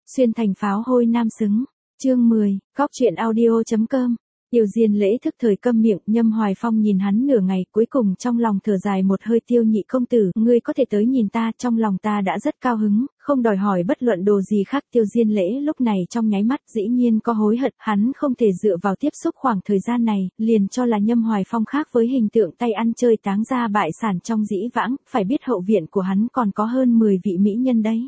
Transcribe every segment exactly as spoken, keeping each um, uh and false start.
Xuyên thành pháo hôi nam xứng. Chương mười, Góc truyện audio chấm com. Tiêu Diên Lễ thức thời câm miệng, Nhâm Hoài Phong nhìn hắn nửa ngày, cuối cùng trong lòng thở dài một hơi. Tiêu nhị công tử, ngươi có thể tới nhìn ta, trong lòng ta đã rất cao hứng, không đòi hỏi bất luận đồ gì khác. Tiêu Diên Lễ lúc này trong nháy mắt dĩ nhiên có hối hận, hắn không thể dựa vào tiếp xúc khoảng thời gian này, liền cho là Nhâm Hoài Phong khác với hình tượng tay ăn chơi táng ra bại sản trong dĩ vãng, phải biết hậu viện của hắn còn có hơn mười vị mỹ nhân đấy.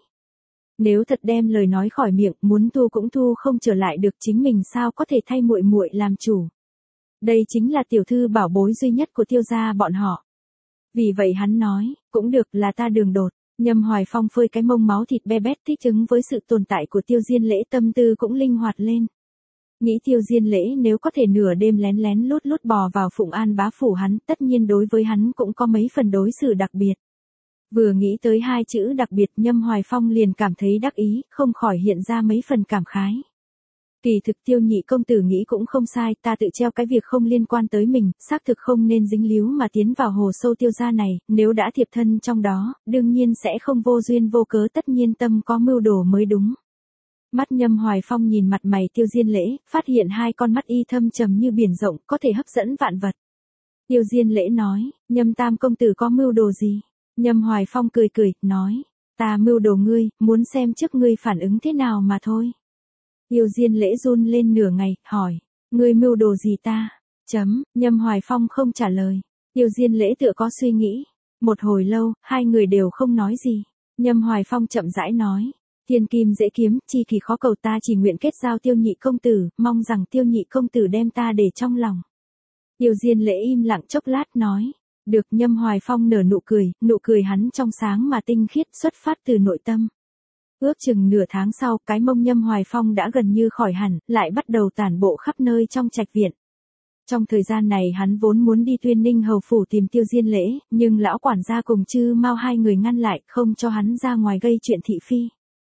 Nếu thật đem lời nói khỏi miệng, muốn thu cũng thu không trở lại được, chính mình sao có thể thay muội muội làm chủ. Đây chính là tiểu thư bảo bối duy nhất của Tiêu gia bọn họ. Vì vậy hắn nói, cũng được, là ta đường đột. Nhâm Hoài Phong phơi cái mông máu thịt be bét, thích ứng với sự tồn tại của Tiêu Diên Lễ, tâm tư cũng linh hoạt lên. Nghĩ Tiêu Diên Lễ nếu có thể nửa đêm lén lén lút lút bò vào Phụng An bá phủ hắn, tất nhiên đối với hắn cũng có mấy phần đối xử đặc biệt. Vừa nghĩ tới hai chữ đặc biệt, Nhâm Hoài Phong liền cảm thấy đắc ý, không khỏi hiện ra mấy phần cảm khái. Kỳ thực Tiêu nhị công tử nghĩ cũng không sai, ta tự treo cái việc không liên quan tới mình, xác thực không nên dính líu mà tiến vào hồ sâu Tiêu gia này, nếu đã thiệp thân trong đó, đương nhiên sẽ không vô duyên vô cớ, tất nhiên tâm có mưu đồ mới đúng. Mắt Nhâm Hoài Phong nhìn mặt mày Tiêu Diên Lễ, phát hiện hai con mắt y thâm trầm như biển rộng, có thể hấp dẫn vạn vật. Tiêu Diên Lễ nói, Nhâm tam công tử có mưu đồ gì? Nhâm Hoài Phong cười cười, nói, ta mưu đồ ngươi, muốn xem trước ngươi phản ứng thế nào mà thôi. Tiêu Diên Lễ run lên nửa ngày, hỏi, ngươi mưu đồ gì ta? Chấm, Nhâm Hoài Phong không trả lời. Tiêu Diên Lễ tựa có suy nghĩ. Một hồi lâu, hai người đều không nói gì. Nhâm Hoài Phong chậm rãi nói, thiên kim dễ kiếm, chi kỳ khó cầu, ta chỉ nguyện kết giao Tiêu nhị công tử, mong rằng Tiêu nhị công tử đem ta để trong lòng. Tiêu Diên Lễ im lặng chốc lát nói, được. Nhâm Hoài Phong nở nụ cười, nụ cười hắn trong sáng mà tinh khiết, xuất phát từ nội tâm. Ước chừng nửa tháng sau, cái mông Nhâm Hoài Phong đã gần như khỏi hẳn, lại bắt đầu tản bộ khắp nơi trong trạch viện. Trong thời gian này hắn vốn muốn đi Tuyên Ninh hầu phủ tìm Tiêu Diên Lễ, nhưng lão quản gia cùng Chư Mao hai người ngăn lại, không cho hắn ra ngoài gây chuyện thị phi.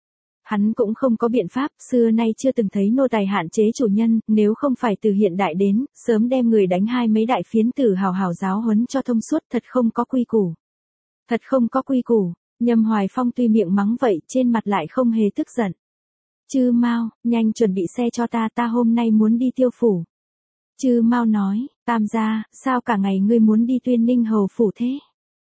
Hắn cũng không có biện pháp, xưa nay chưa từng thấy nô tài hạn chế chủ nhân, nếu không phải từ hiện đại đến, sớm đem người đánh hai mấy đại phiến tử hào hào giáo huấn cho thông suốt, thật không có quy củ. Thật không có quy củ. Nhâm Hoài Phong tuy miệng mắng vậy, trên mặt lại không hề tức giận. Chư Mao, nhanh chuẩn bị xe cho ta, ta hôm nay muốn đi Tiêu phủ. Chư Mao nói, Tam gia, sao cả ngày ngươi muốn đi Tuyên Ninh hầu phủ thế?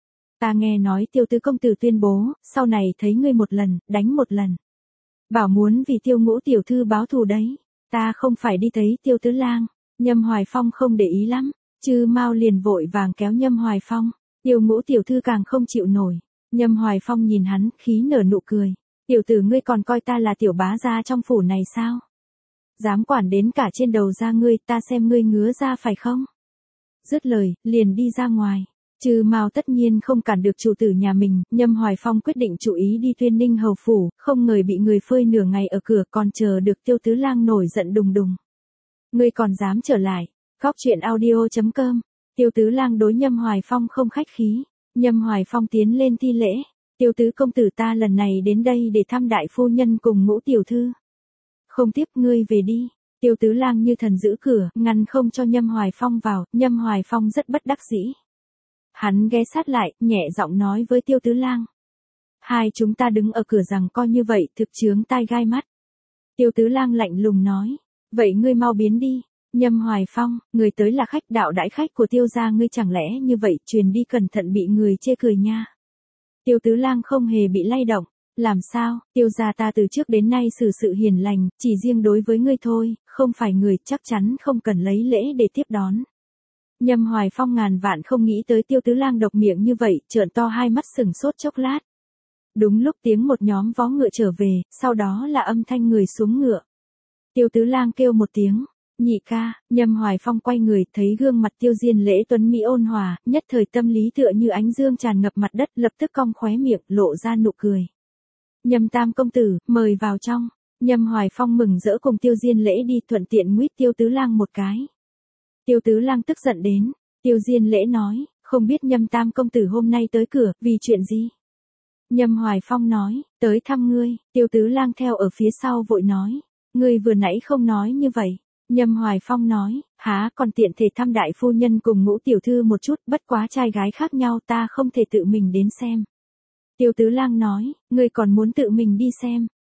Ta nghe nói Tiêu tứ công tử tuyên bố, sau này thấy ngươi một lần, đánh một lần. Bảo muốn vì Tiêu ngũ tiểu thư báo thù đấy. Ta không phải đi thấy Tiêu tứ lang. Nhâm Hoài Phong không để ý lắm. Chư Mao liền vội vàng kéo Nhâm Hoài Phong. Tiêu ngũ tiểu thư càng không chịu nổi. Nhâm Hoài Phong nhìn hắn, khí nở nụ cười. Tiểu tử ngươi còn coi ta là tiểu bá gia trong phủ này sao? Dám quản đến cả trên đầu da ngươi, ta xem ngươi ngứa ra phải không? Dứt lời, liền đi ra ngoài. Chư Mao tất nhiên không cản được chủ tử nhà mình, Nhâm Hoài Phong quyết định chủ ý đi Tuyên Ninh hầu phủ, không ngờ bị người phơi nửa ngày ở cửa, còn chờ được Tiêu tứ lang nổi giận đùng đùng. Ngươi còn dám trở lại? Góc truyện audio chấm com. Tiêu tứ lang đối Nhâm Hoài Phong không khách khí. Nhâm Hoài Phong tiến lên thi lễ, Tiêu tứ công tử, ta lần này đến đây để thăm đại phu nhân cùng ngũ tiểu thư. Không tiếp, ngươi về đi. Tiêu tứ lang như thần giữ cửa, ngăn không cho Nhâm Hoài Phong vào. Nhâm Hoài Phong rất bất đắc dĩ. Hắn ghé sát lại, nhẹ giọng nói với Tiêu tứ lang. Hai chúng ta đứng ở cửa rằng coi như vậy, thực chướng tai gai mắt. Tiêu tứ lang lạnh lùng nói, vậy ngươi mau biến đi. Nhâm Hoài Phong, người tới là khách, đạo đãi khách của Tiêu gia ngươi, chẳng lẽ như vậy truyền đi cẩn thận bị người chê cười nha. Tiêu tứ lang không hề bị lay động. Làm sao? Tiêu gia ta từ trước đến nay xử sự hiền lành, chỉ riêng đối với ngươi thôi, không phải người, chắc chắn không cần lấy lễ để tiếp đón. Nhâm Hoài Phong ngàn vạn không nghĩ tới Tiêu tứ lang độc miệng như vậy, trợn to hai mắt sừng sốt chốc lát. Đúng lúc tiếng một nhóm vó ngựa trở về, sau đó là âm thanh người xuống ngựa. Tiêu tứ lang kêu một tiếng, nhị ca. Nhâm Hoài Phong quay người, thấy gương mặt Tiêu Diên Lễ tuấn mỹ ôn hòa, nhất thời tâm lý tựa như ánh dương tràn ngập mặt đất, lập tức cong khóe miệng, lộ ra nụ cười. Nhâm tam công tử, mời vào trong. Nhâm Hoài Phong mừng rỡ cùng Tiêu Diên Lễ đi, thuận tiện nguýt Tiêu tứ lang một cái. Tiêu tứ lang tức giận đến. Tiêu Diên Lễ nói, không biết Nhâm tam công tử hôm nay tới cửa, vì chuyện gì? Nhâm Hoài Phong nói, tới thăm ngươi. Tiêu tứ lang theo ở phía sau vội nói, ngươi vừa nãy không nói như vậy. Nhâm Hoài Phong nói, há còn tiện thể thăm đại phu nhân cùng ngũ tiểu thư một chút, bất quá trai gái khác nhau, ta không thể tự mình đến xem. Tiêu tứ lang nói, ngươi còn muốn tự mình đi xem?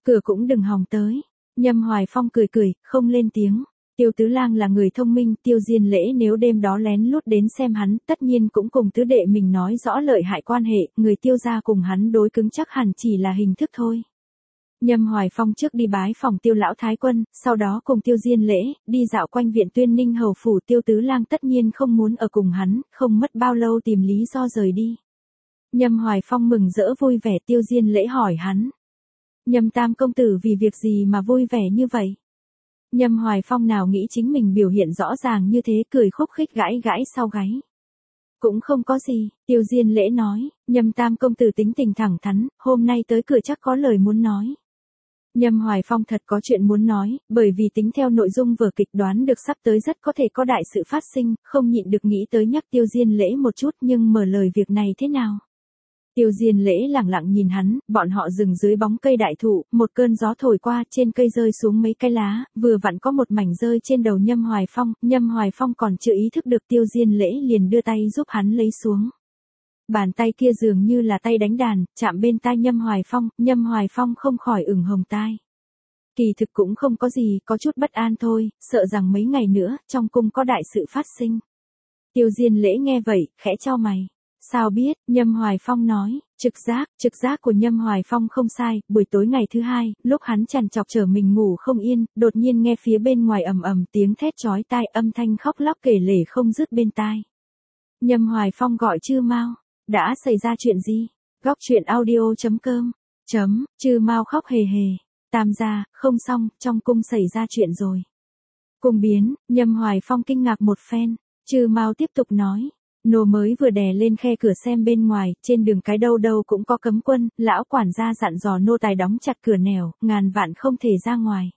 cửa cũng đừng hòng tới. Nhâm Hoài Phong cười cười, không lên tiếng. Tiêu Tứ Lang là người thông minh, Tiêu Diên Lễ nếu đêm đó lén lút đến xem hắn, tất nhiên cũng cùng tứ đệ mình nói rõ lợi hại quan hệ, người Tiêu gia cùng hắn đối cứng chắc hẳn chỉ là hình thức thôi. Nhâm Hoài Phong trước đi bái phòng Tiêu lão thái quân, sau đó cùng Tiêu Diên Lễ, đi dạo quanh viện Tuyên Ninh hầu phủ. Tiêu Tứ Lang tất nhiên không muốn ở cùng hắn, không mất bao lâu tìm lý do rời đi. Nhâm Hoài Phong mừng rỡ vui vẻ. Tiêu Diên Lễ hỏi hắn. Nhâm tam công tử vì việc gì mà vui vẻ như vậy? Nhâm Hoài Phong nào nghĩ chính mình biểu hiện rõ ràng như thế, cười khúc khích gãi gãi sau gáy. Cũng không có gì, Tiêu Diên Lễ nói, Nhâm tam công tử tính tình thẳng thắn, hôm nay tới cửa chắc có lời muốn nói. Nhâm Hoài Phong thật có chuyện muốn nói, bởi vì tính theo nội dung vở kịch đoán được sắp tới rất có thể có đại sự phát sinh, không nhịn được nghĩ tới nhắc Tiêu Diên Lễ một chút, nhưng mở lời việc này thế nào? Tiêu Diên Lễ lẳng lặng nhìn hắn, bọn họ dừng dưới bóng cây đại thụ, một cơn gió thổi qua, trên cây rơi xuống mấy cái lá, vừa vặn có một mảnh rơi trên đầu Nhâm Hoài Phong, Nhâm Hoài Phong còn chưa ý thức được Tiêu Diên Lễ liền đưa tay giúp hắn lấy xuống. Bàn tay kia dường như là tay đánh đàn, chạm bên tai Nhâm Hoài Phong, Nhâm Hoài Phong không khỏi ửng hồng tai. Kỳ thực cũng không có gì, có chút bất an thôi, sợ rằng mấy ngày nữa, trong cung có đại sự phát sinh. Tiêu Diên Lễ nghe vậy, khẽ chau mày. Sao biết, Nhâm Hoài Phong nói, trực giác, trực giác của Nhâm Hoài Phong không sai, buổi tối ngày thứ hai, lúc hắn trằn trọc trở mình ngủ không yên, đột nhiên nghe phía bên ngoài ầm ầm tiếng thét chói tai, âm thanh khóc lóc kể lể không dứt bên tai. Nhâm Hoài Phong gọi Trư Mao, đã xảy ra chuyện gì? Góc truyện audio chấm com, chấm, Trư Mao khóc hề hề, Tam gia, không xong, trong cung xảy ra chuyện rồi. Cung biến, Nhâm Hoài Phong kinh ngạc một phen, Trư Mao tiếp tục nói. Nô mới vừa đè lên khe cửa xem bên ngoài, trên đường cái đâu đâu cũng có cấm quân, lão quản gia dặn dò nô tài đóng chặt cửa nẻo, ngàn vạn không thể ra ngoài.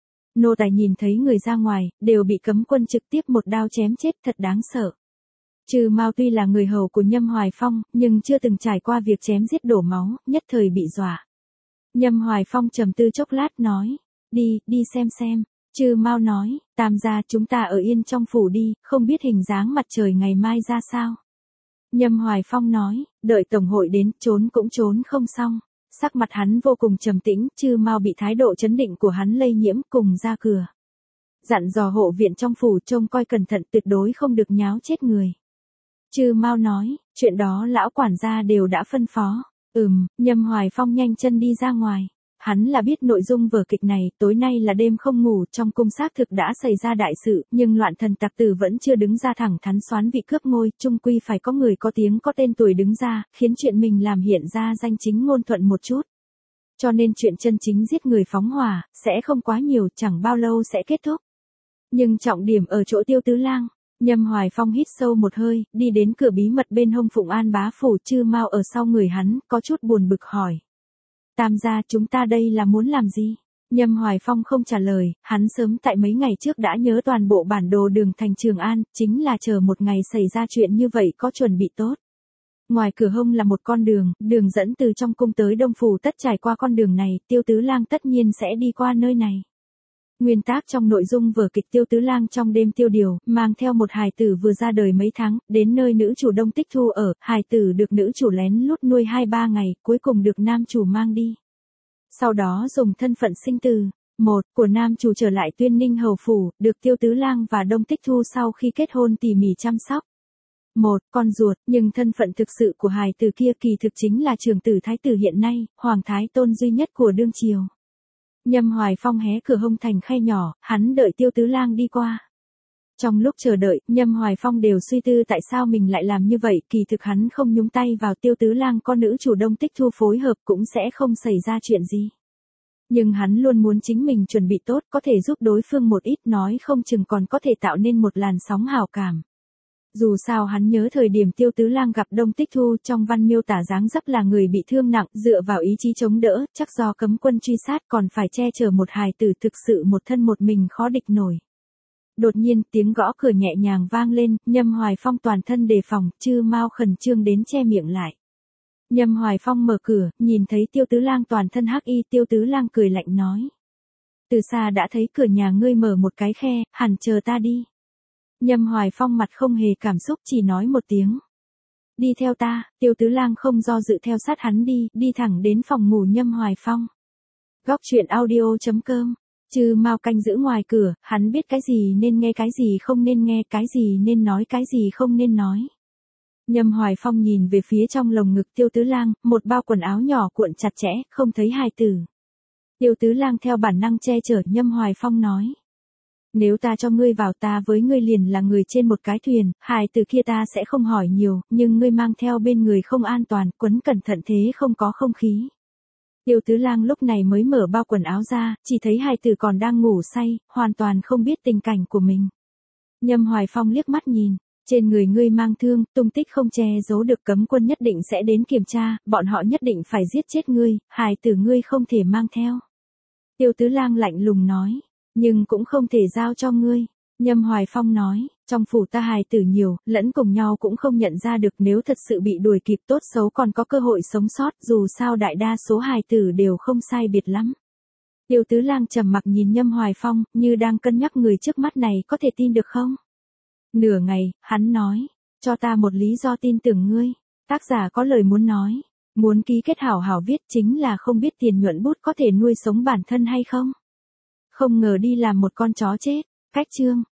Nô tài nhìn thấy người ra ngoài, đều bị cấm quân trực tiếp một đao chém chết, thật đáng sợ. Trư Mao tuy là người hầu của Nhâm Hoài Phong, nhưng chưa từng trải qua việc chém giết đổ máu, nhất thời bị dọa. Nhâm Hoài Phong trầm tư chốc lát nói, đi, đi xem xem. Trư Mao nói, Tam gia chúng ta ở yên trong phủ đi, không biết hình dáng mặt trời ngày mai ra sao. Nhâm Hoài Phong nói, đợi tổng hội đến, trốn cũng trốn không xong. Sắc mặt hắn vô cùng trầm tĩnh, Trư Mao bị thái độ chấn định của hắn lây nhiễm, cùng ra cửa. Dặn dò hộ viện trong phủ trông coi cẩn thận, tuyệt đối không được nháo chết người. Trư Mao nói, chuyện đó lão quản gia đều đã phân phó. Ừm, Nhâm Hoài Phong nhanh chân đi ra ngoài. Hắn là biết nội dung vở kịch này, tối nay là đêm không ngủ, trong cung xác thực đã xảy ra đại sự, nhưng loạn thần tặc tử vẫn chưa đứng ra thẳng thắn xoán vị cướp ngôi, chung quy phải có người có tiếng có tên tuổi đứng ra, khiến chuyện mình làm hiện ra danh chính ngôn thuận một chút. Cho nên chuyện chân chính giết người phóng hỏa, sẽ không quá nhiều, chẳng bao lâu sẽ kết thúc. Nhưng trọng điểm ở chỗ Tiêu Tứ Lang. Nhâm Hoài Phong hít sâu một hơi, đi đến cửa bí mật bên hông Phụng An bá phủ. Trư Mao ở sau người hắn, có chút buồn bực hỏi. Tam gia chúng ta đây là muốn làm gì? Nhâm Hoài Phong không trả lời, hắn sớm tại mấy ngày trước đã nhớ toàn bộ bản đồ đường thành Trường An, chính là chờ một ngày xảy ra chuyện như vậy có chuẩn bị tốt. Ngoài cửa hông là một con đường, đường dẫn từ trong cung tới Đông Phủ, tất trải qua con đường này, Tiêu Tứ Lang tất nhiên sẽ đi qua nơi này. Nguyên tác trong nội dung vở kịch Tiêu Tứ Lang trong đêm tiêu điều, mang theo một hài tử vừa ra đời mấy tháng, đến nơi nữ chủ Đông Tích Thu ở, hài tử được nữ chủ lén lút nuôi hai ba ngày, cuối cùng được nam chủ mang đi. Sau đó dùng thân phận sinh từ, một, của nam chủ trở lại Tuyên Ninh hầu phủ, được Tiêu Tứ Lang và Đông Tích Thu sau khi kết hôn tỉ mỉ chăm sóc. Một, con ruột, nhưng thân phận thực sự của hài tử kia kỳ thực chính là trưởng tử thái tử hiện nay, hoàng thái tôn duy nhất của đương triều. Nhâm Hoài Phong hé cửa hông thành khe nhỏ, hắn đợi Tiêu Tứ Lang đi qua. Trong lúc chờ đợi, Nhâm Hoài Phong đều suy tư tại sao mình lại làm như vậy, kỳ thực hắn không nhúng tay vào Tiêu Tứ Lang có nữ chủ Đông Tích Thu phối hợp cũng sẽ không xảy ra chuyện gì. Nhưng hắn luôn muốn chính mình chuẩn bị tốt, có thể giúp đối phương một ít, nói không chừng còn có thể tạo nên một làn sóng hào cảm. Dù sao hắn nhớ thời điểm Tiêu Tứ Lang gặp Đông Tích Thu, trong văn miêu tả dáng dấp là người bị thương nặng, dựa vào ý chí chống đỡ, chắc do cấm quân truy sát còn phải che chở một hài tử, thực sự một thân một mình khó địch nổi. Đột nhiên tiếng gõ cửa nhẹ nhàng vang lên, Nhâm Hoài Phong toàn thân đề phòng, Trư Mao khẩn trương đến che miệng lại. Nhâm Hoài Phong mở cửa, nhìn thấy Tiêu Tứ Lang toàn thân hắc y, Tiêu Tứ Lang cười lạnh nói. Từ xa đã thấy cửa nhà ngươi mở một cái khe, hẳn chờ ta đi. Nhâm Hoài Phong mặt không hề cảm xúc, chỉ nói một tiếng. Đi theo ta, Tiêu Tứ Lang không do dự theo sát hắn đi, đi thẳng đến phòng ngủ Nhâm Hoài Phong. Góc truyện audio chấm com. Trừ Mao canh giữ ngoài cửa, hắn biết cái gì nên nghe cái gì không nên nghe, cái gì nên nói cái gì không nên nói. Nhâm Hoài Phong nhìn về phía trong lồng ngực Tiêu Tứ Lang, một bao quần áo nhỏ cuộn chặt chẽ, không thấy hài tử. Tiêu Tứ Lang theo bản năng che chở, Nhâm Hoài Phong nói. Nếu ta cho ngươi vào, ta với ngươi liền là người trên một cái thuyền, hài tử kia ta sẽ không hỏi nhiều, nhưng ngươi mang theo bên người không an toàn, quấn cẩn thận thế không có không khí. Tiêu Tứ Lang lúc này mới mở bao quần áo ra, chỉ thấy hài tử còn đang ngủ say, hoàn toàn không biết tình cảnh của mình. Nhâm Hoài Phong liếc mắt nhìn, trên người ngươi mang thương, tung tích không che giấu được, cấm quân nhất định sẽ đến kiểm tra, bọn họ nhất định phải giết chết ngươi, hài tử ngươi không thể mang theo. Tiêu Tứ Lang lạnh lùng nói, nhưng cũng không thể giao cho ngươi. Nhâm Hoài Phong nói, trong phủ ta hài tử nhiều, lẫn cùng nhau cũng không nhận ra được, nếu thật sự bị đuổi kịp tốt xấu còn có cơ hội sống sót, dù sao đại đa số hài tử đều không sai biệt lắm. Tiêu Tứ Lang trầm mặc nhìn Nhâm Hoài Phong, như đang cân nhắc người trước mắt này có thể tin được không? Nửa ngày, hắn nói, cho ta một lý do tin tưởng ngươi. Tác giả có lời muốn nói, muốn ký kết hảo hảo viết, chính là không biết tiền nhuận bút có thể nuôi sống bản thân hay không. Không ngờ đi làm một con chó chết. Cách chương